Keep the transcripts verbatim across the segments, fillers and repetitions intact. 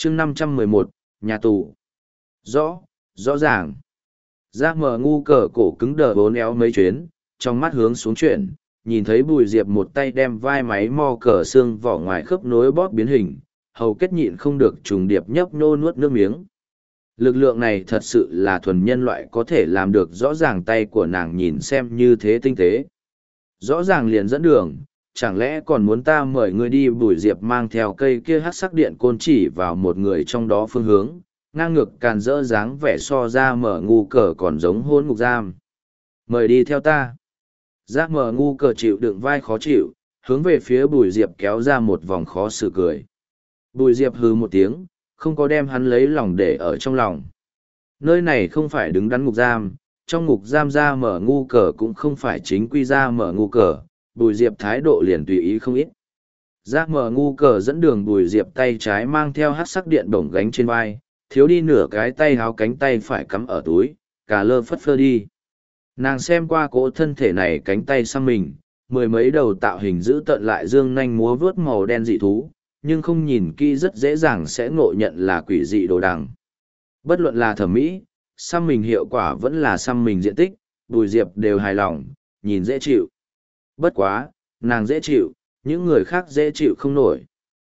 chương năm trăm mười một, nhà tù. Rõ, rõ ràng. Giác mở ngu cờ cổ cứng đờ bốn éo mấy chuyến, trong mắt hướng xuống chuyển, nhìn thấy Bùi Diệp một tay đem vai máy mo cờ xương vỏ ngoài khớp nối bóp biến hình, hầu kết nhịn không được trùng điệp nhấp nhô nuốt nước miếng. Lực lượng này thật sự là thuần nhân loại có thể làm được, rõ ràng tay của nàng nhìn xem như thế tinh tế. Rõ ràng liền dẫn đường, chẳng lẽ còn muốn ta mời ngươi đi? Bùi Diệp mang theo cây kia hát sắc điện côn chỉ vào một người trong đó phương hướng, ngang ngược càn rỡ dáng vẻ so ra mở ngu cờ còn giống hôn ngục giam. Mời đi theo ta. Giác mở ngu cờ chịu đựng vai khó chịu, hướng về phía Bùi Diệp kéo ra một vòng khó xử cười. Bùi Diệp hừ một tiếng, không có đem hắn lấy lòng để ở trong lòng. Nơi này không phải đứng đắn ngục giam, trong ngục giam ra mở ngu cờ cũng không phải chính quy ra mở ngu cờ, Bùi Diệp thái độ liền tùy ý không ít. Giác mở ngu cờ dẫn đường Bùi Diệp tay trái mang theo hát sắc điện bổng gánh trên vai, thiếu đi nửa cái tay háo cánh tay phải cắm ở túi, cà lơ phất phơ đi. Nàng xem qua cỗ thân thể này cánh tay sang mình, mười mấy đầu tạo hình giữ tận lại dương nanh múa vướt màu đen dị thú, nhưng không nhìn kỹ rất dễ dàng sẽ ngộ nhận là quỷ dị đồ đằng. Bất luận là thẩm mỹ, xăm mình hiệu quả vẫn là xăm mình diện tích, Bùi Diệp đều hài lòng, nhìn dễ chịu. Bất quá, nàng dễ chịu, những người khác dễ chịu không nổi.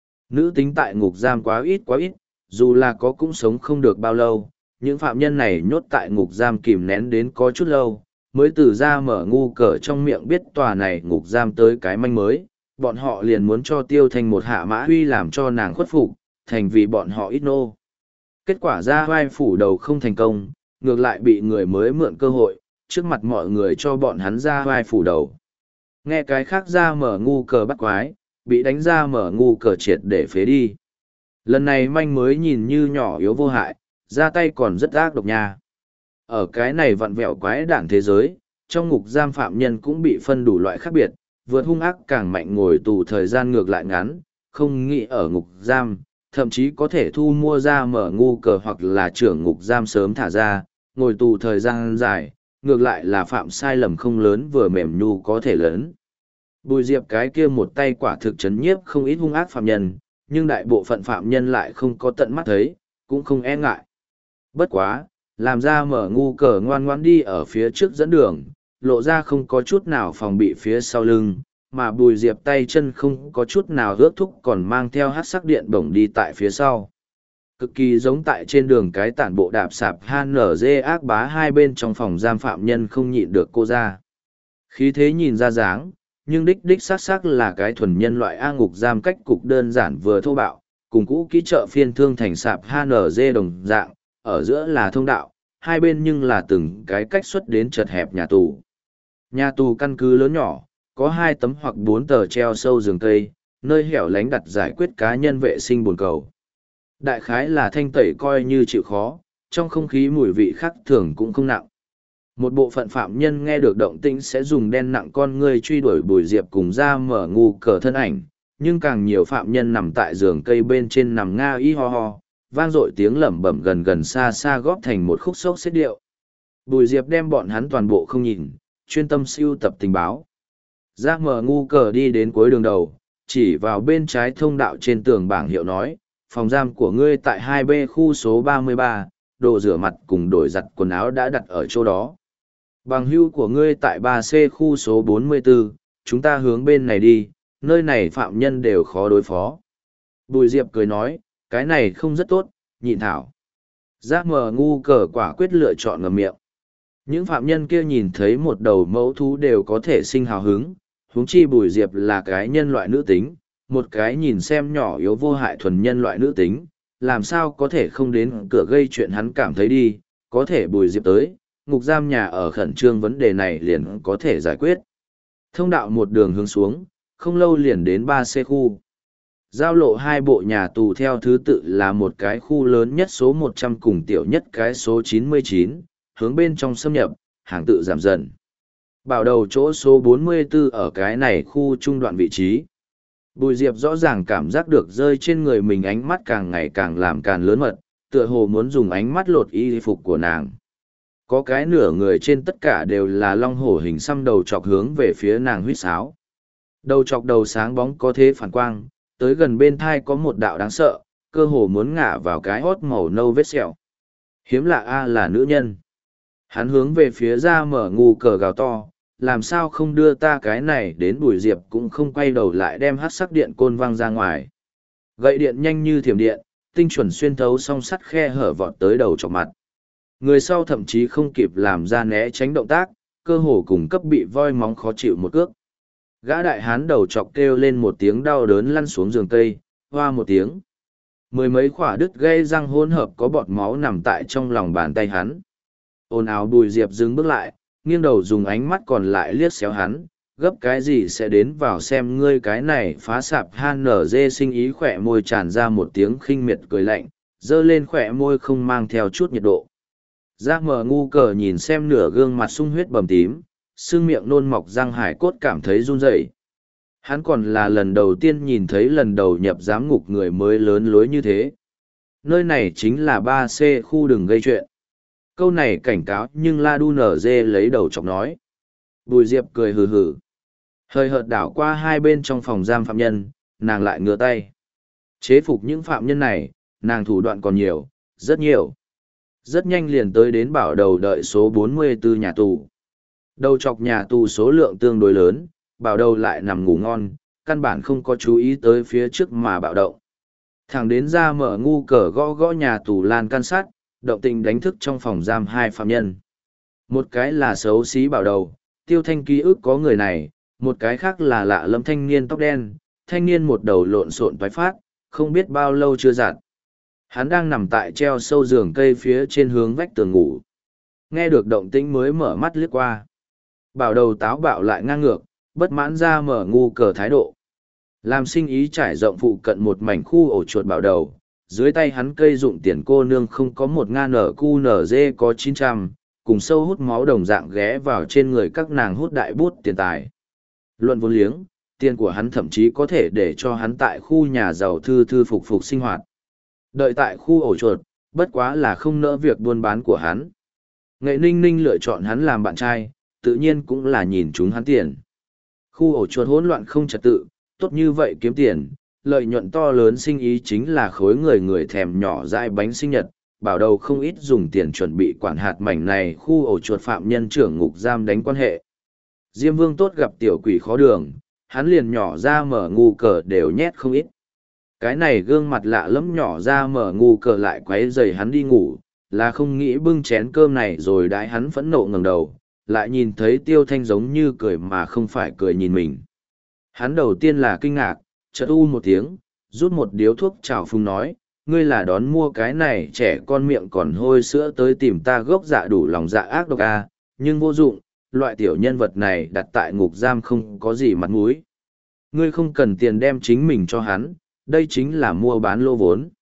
Nữ tính tại ngục giam quá ít quá ít, dù là có cũng sống không được bao lâu, những phạm nhân này nhốt tại ngục giam kìm nén đến có chút lâu, mới từ ra mở ngu cờ trong miệng biết tòa này ngục giam tới cái manh mới, bọn họ liền muốn cho Tiêu Thanh một hạ mã huy làm cho nàng khuất phục, thành vì bọn họ ít nô. Kết quả ra vai phủ đầu không thành công, ngược lại bị người mới mượn cơ hội, trước mặt mọi người cho bọn hắn ra vai phủ đầu. Nghe cái khác ra mở ngu cờ bắt quái, bị đánh ra mở ngu cờ triệt để phế đi. Lần này manh mới nhìn như nhỏ yếu vô hại, ra tay còn rất ác độc nha. Ở cái này vặn vẹo quái đản thế giới, trong ngục giam phạm nhân cũng bị phân đủ loại khác biệt, vượt hung ác càng mạnh ngồi tù thời gian ngược lại ngắn, không nghĩ ở ngục giam, thậm chí có thể thu mua ra mở ngu cờ hoặc là trưởng ngục giam sớm thả ra, ngồi tù thời gian dài, ngược lại là phạm sai lầm không lớn vừa mềm nhu có thể lớn. Bùi Diệp cái kia một tay quả thực chấn nhiếp không ít hung ác phạm nhân, nhưng đại bộ phận phạm nhân lại không có tận mắt thấy, cũng không e ngại. Bất quá, làm ra mở ngu cờ ngoan ngoãn đi ở phía trước dẫn đường, lộ ra không có chút nào phòng bị phía sau lưng, mà Bùi Diệp tay chân không có chút nào ước thúc còn mang theo hát sắc điện bổng đi tại phía sau. Cực kỳ giống tại trên đường cái tản bộ đạp sạp hát en giê ác bá hai bên trong phòng giam phạm nhân không nhịn được cô ra. Khí thế nhìn ra dáng, nhưng đích đích xác xác là cái thuần nhân loại A ngục giam cách cục đơn giản vừa thô bạo, cùng cũ kỹ chợ phiên thương thành sạp hát en giê đồng dạng, ở giữa là thông đạo, hai bên nhưng là từng cái cách xuất đến chật hẹp nhà tù. Nhà tù căn cứ lớn nhỏ, có hai tấm hoặc bốn tờ treo sâu giường cây, nơi hẻo lánh đặt giải quyết cá nhân vệ sinh bồn cầu. Đại khái là thanh tẩy coi như chịu khó, trong không khí mùi vị khác thường cũng không nặng. Một bộ phận phạm nhân nghe được động tĩnh sẽ dùng đen nặng con ngươi truy đuổi Bùi Diệp cùng ra mở ngu cờ thân ảnh, nhưng càng nhiều phạm nhân nằm tại giường cây bên trên nằm nga y ho ho, vang dội tiếng lẩm bẩm gần gần xa xa góp thành một khúc sốc xếp điệu. Bùi Diệp đem bọn hắn toàn bộ không nhìn, chuyên tâm siêu tập tình báo. Ra mở ngu cờ đi đến cuối đường đầu, chỉ vào bên trái thông đạo trên tường bảng hiệu nói, phòng giam của ngươi tại hai B khu số ba mươi ba, đồ rửa mặt cùng đổi giặt quần áo đã đặt ở chỗ đó. Bằng hưu của ngươi tại ba C khu số bốn mươi tư, chúng ta hướng bên này đi, nơi này phạm nhân đều khó đối phó. Bùi Diệp cười nói, cái này không rất tốt, nhịn thảo. Giác mờ ngu cờ quả quyết lựa chọn ngầm miệng. Những phạm nhân kia nhìn thấy một đầu mẫu thú đều có thể sinh hào hứng, huống chi Bùi Diệp là cái nhân loại nữ tính, một cái nhìn xem nhỏ yếu vô hại thuần nhân loại nữ tính, làm sao có thể không đến cửa gây chuyện hắn cảm thấy đi, có thể Bùi Diệp tới, ngục giam nhà ở khẩn trương vấn đề này liền có thể giải quyết. Thông đạo một đường hướng xuống, không lâu liền đến ba C khu. Giao lộ hai bộ nhà tù theo thứ tự là một cái khu lớn nhất số một trăm cùng tiểu nhất cái số chín mươi chín, hướng bên trong xâm nhập, hàng tự giảm dần. Bảo đầu chỗ số bốn mươi tư ở cái này khu trung đoạn vị trí. Bùi Diệp rõ ràng cảm giác được rơi trên người mình ánh mắt càng ngày càng làm càng lớn mật, tựa hồ muốn dùng ánh mắt lột y phục của nàng. Có cái nửa người trên tất cả đều là long hổ hình xăm đầu chọc hướng về phía nàng huýt sáo. Đầu chọc đầu sáng bóng có thế phản quang, tới gần bên thai có một đạo đáng sợ, cơ hồ muốn ngả vào cái hót màu nâu vết sẹo. Hiếm lạ a là nữ nhân. Hắn hướng về phía ra mở ngu cờ gào to, làm sao không đưa ta cái này đến Bùi Diệp cũng không quay đầu lại đem hát sắc điện côn văng ra ngoài. Gậy điện nhanh như thiểm điện, tinh chuẩn xuyên thấu song sắt khe hở vọt tới đầu chọc mặt. Người sau thậm chí không kịp làm ra né tránh động tác, cơ hồ cùng cấp bị voi móng khó chịu một cước. Gã đại hán đầu chọc kêu lên một tiếng đau đớn lăn xuống giường cây, hoa một tiếng. Mười mấy khỏa đứt gây răng hỗn hợp có bọt máu nằm tại trong lòng bàn tay hắn. Ồn ào Bùi Diệp dừng bước lại, nghiêng đầu dùng ánh mắt còn lại liếc xéo hắn, gấp cái gì sẽ đến vào xem ngươi cái này phá sạp han nở dê sinh ý khỏe môi tràn ra một tiếng khinh miệt cười lạnh, dơ lên khỏe môi không mang theo chút nhiệt độ. Giác mở ngu cờ nhìn xem nửa gương mặt sung huyết bầm tím, xương miệng nôn mọc răng hải cốt cảm thấy run rẩy. Hắn còn là lần đầu tiên nhìn thấy lần đầu nhập giám ngục người mới lớn lối như thế. Nơi này chính là ba C khu đừng gây chuyện. Câu này cảnh cáo nhưng La Đu nở dê lấy đầu chọc nói. Bùi Diệp cười hừ hừ. Hơi hợt đảo qua hai bên trong phòng giam phạm nhân, nàng lại ngửa tay. Chế phục những phạm nhân này, nàng thủ đoạn còn nhiều, rất nhiều. Rất nhanh liền tới đến bảo đầu đợi số bốn mươi tư nhà tù. Đầu chọc nhà tù số lượng tương đối lớn, bảo đầu lại nằm ngủ ngon, căn bản không có chú ý tới phía trước mà bạo động. Thẳng đến ra mở ngu cờ gõ gõ nhà tù lan can sát, động tình đánh thức trong phòng giam hai phạm nhân. Một cái là xấu xí bảo đầu, Tiêu Thanh ký ức có người này, một cái khác là lạ lẫm thanh niên tóc đen, thanh niên một đầu lộn xộn toái phát, không biết bao lâu chưa giặt. Hắn đang nằm tại treo sâu giường cây phía trên hướng vách tường ngủ. Nghe được động tĩnh mới mở mắt liếc qua. Bảo đầu táo bạo lại ngang ngược, bất mãn ra mở ngu cờ thái độ. Làm sinh ý trải rộng phụ cận một mảnh khu ổ chuột bảo đầu, dưới tay hắn cây dụng tiền cô nương không có một nga nở cu nở dê có chín trăm, cùng sâu hút máu đồng dạng ghé vào trên người các nàng hút đại bút tiền tài. Luận vốn liếng, tiền của hắn thậm chí có thể để cho hắn tại khu nhà giàu thư thư phục phục sinh hoạt. Đợi tại khu ổ chuột, bất quá là không nỡ việc buôn bán của hắn. Nghệ Ninh Ninh lựa chọn hắn làm bạn trai, tự nhiên cũng là nhìn chúng hắn tiền. Khu ổ chuột hỗn loạn không trật tự, tốt như vậy kiếm tiền, lợi nhuận to lớn sinh ý chính là khối người người thèm nhỏ dại bánh sinh nhật, bảo đầu không ít dùng tiền chuẩn bị quản hạt mảnh này khu ổ chuột phạm nhân trưởng ngục giam đánh quan hệ. Diêm Vương tốt gặp tiểu quỷ khó đường, hắn liền nhỏ ra mở ngu cờ đều nhét không ít. Cái này gương mặt lạ lẫm nhỏ ra mở ngu cờ lại quấy rầy hắn đi ngủ, là không nghĩ bưng chén cơm này rồi đãi hắn phẫn nộ ngẩng đầu, lại nhìn thấy Tiêu Thanh giống như cười mà không phải cười nhìn mình. Hắn đầu tiên là kinh ngạc, chợt u một tiếng, rút một điếu thuốc chào phung nói, ngươi là đón mua cái này trẻ con miệng còn hôi sữa tới tìm ta gốc dạ đủ lòng dạ ác độc à, nhưng vô dụng, loại tiểu nhân vật này đặt tại ngục giam không có gì mặt mũi. Ngươi không cần tiền đem chính mình cho hắn, đây chính là mua bán lô vốn.